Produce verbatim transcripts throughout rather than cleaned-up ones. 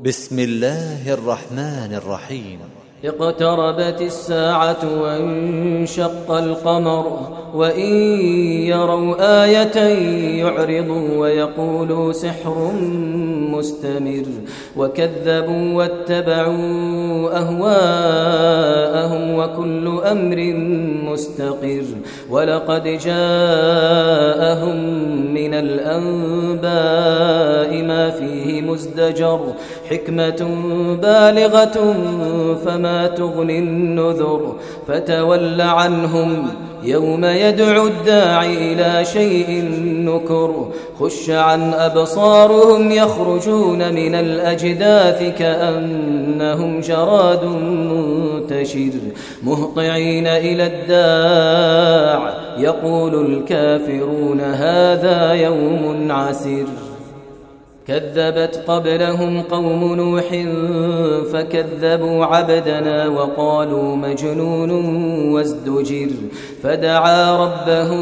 بسم الله الرحمن الرحيم. اقتربت الساعة وانشق القمر وإن يروا آية يعرضوا ويقولوا سحر مستمر وكذبوا واتبعوا أهواءهم وكل أمر مستقر ولقد جاءهم من الأنباء ما فيه مزدجر حكمة بالغة فما تغني النذر فتول عنهم يوم يدعو الداعي إلى شيء نكر خش عن أبصارهم يخرجون من الأجداث كأنهم جراد منتشر مهطعين إلى الداع يقول الكافرون هذا يوم عسير كذبت قبلهم قوم نوح فكذبوا عبدنا وقالوا مجنون وازدجر فدعا ربه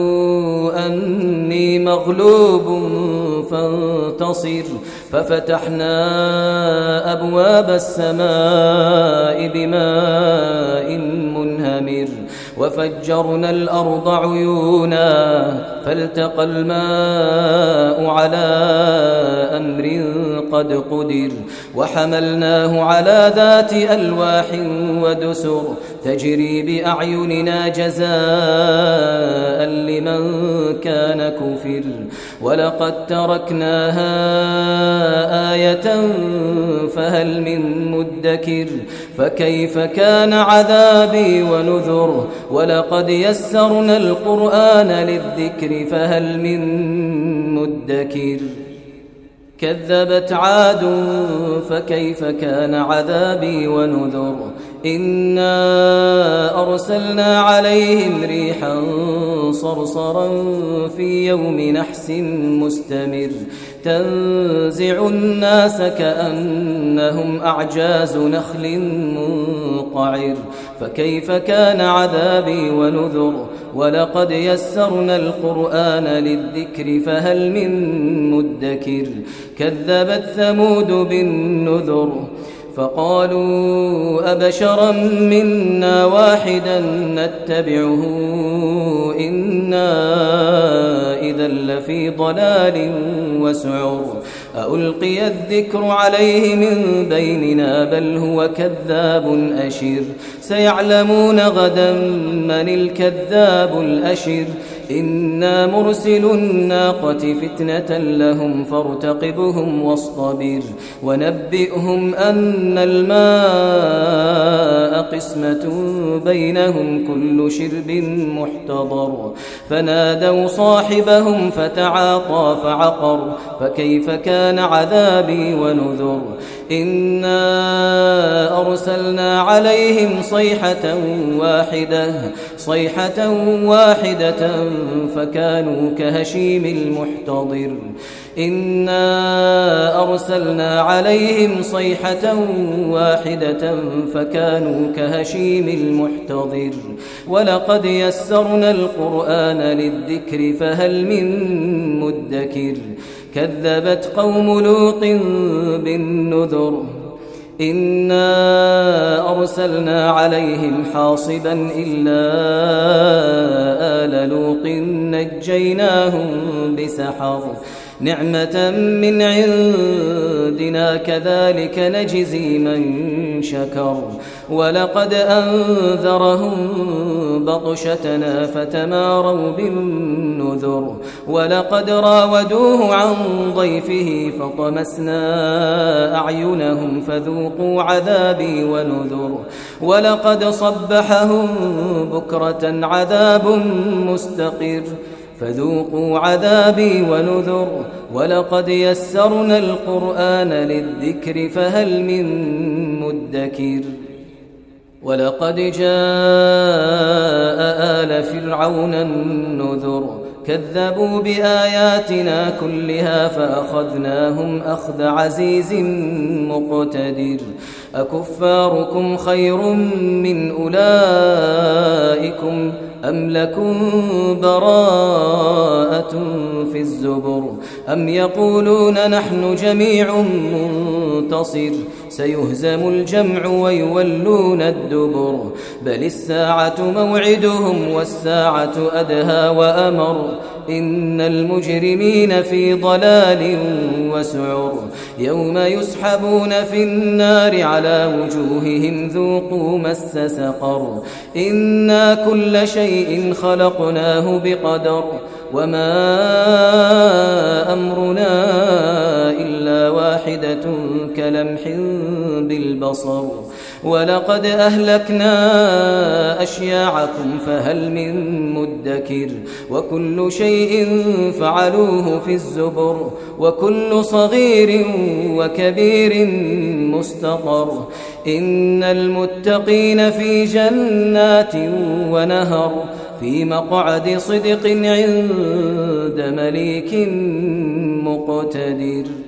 أني مغلوب فانتصر ففتحنا أبواب السماء بماء منهمر وفجرنا الأرض عيونا فالتقى الماء على أمر قد قدر وحملناه على ذات ألواح ودسر تجري بأعيننا جزاء لمن كان كفر ولقد تركناها آية فهل من مدكر فكيف كان عذابي ونذر ولقد يسرنا القرآن للذكر فهل من مدكر كذبت عاد فكيف كان عذابي ونذر إنا أرسلنا عليهم ريحا صرصرا في يوم نحس مستمر تنزع الناس كأنهم أعجاز نخل منقعر فكيف كان عذابي ونذر ولقد يسرنا القرآن للذكر فهل من مدكر كذبت ثمود بالنذر فقالوا أبشرا منا واحدا نتبعه إنا إذا لفي ضلال وسعر ألقي الذكر عليه من بيننا بل هو كذاب أشر سيعلمون غدا من الكذاب الأشر إنا مرسل الناقة فتنة لهم فارتقبهم واصطبر ونبئهم أن الماء قسمة بينهم كل شرب محتضر فنادوا صاحبهم فتعاطى فعقر فكيف كان عذابي ونذر إنا أرسلنا عليهم صيحة واحدة صيحة واحدة فكانوا كهشيم المحتضر إنا أرسلنا عليهم صيحة واحدة فكانوا كهشيم المحتضر ولقد يسرنا القرآن للذكر فهل من مدكر كذبت قوم لوط بالنذر إنا أرسلنا عليهم حاصبا إلا آل لوط نجيناهم بسحر نعمة من عندنا كذلك نجزي من شكر ولقد أنذرهم بطشتنا فتماروا بالنذر ولقد راودوه عن ضيفه فطمسنا أعينهم فذوقوا عذابي ونذر ولقد صبحهم بكرة عذاب مستقر فذوقوا عذابي ونذر ولقد يسرنا القرآن للذكر فهل من مدكر ولقد جاء آل فرعون النذر كذبوا بآياتنا كلها فأخذناهم أخذ عزيز مقتدر أكفاركم خير من أولئكم أم لكم براءة في الزبر أم يقولون نحن جميع منتصر سيهزم الجمع ويولون الدبر بل الساعة موعدهم والساعة أدهى وأمر إن المجرمين في ضلال وسعر يوم يسحبون في النار على وجوههم ذوقوا مس سقر إنا كل شيء خلقناه بقدر وما أمرنا إلا واحدة كلمح بالبصر ولقد أهلكنا أشياعكم فهل من مدكر وكل شيء فعلوه في الزبر وكل صغير وكبير مستقر إن المتقين في جنات ونهر في مقعد صدق عند مليك مقتدر.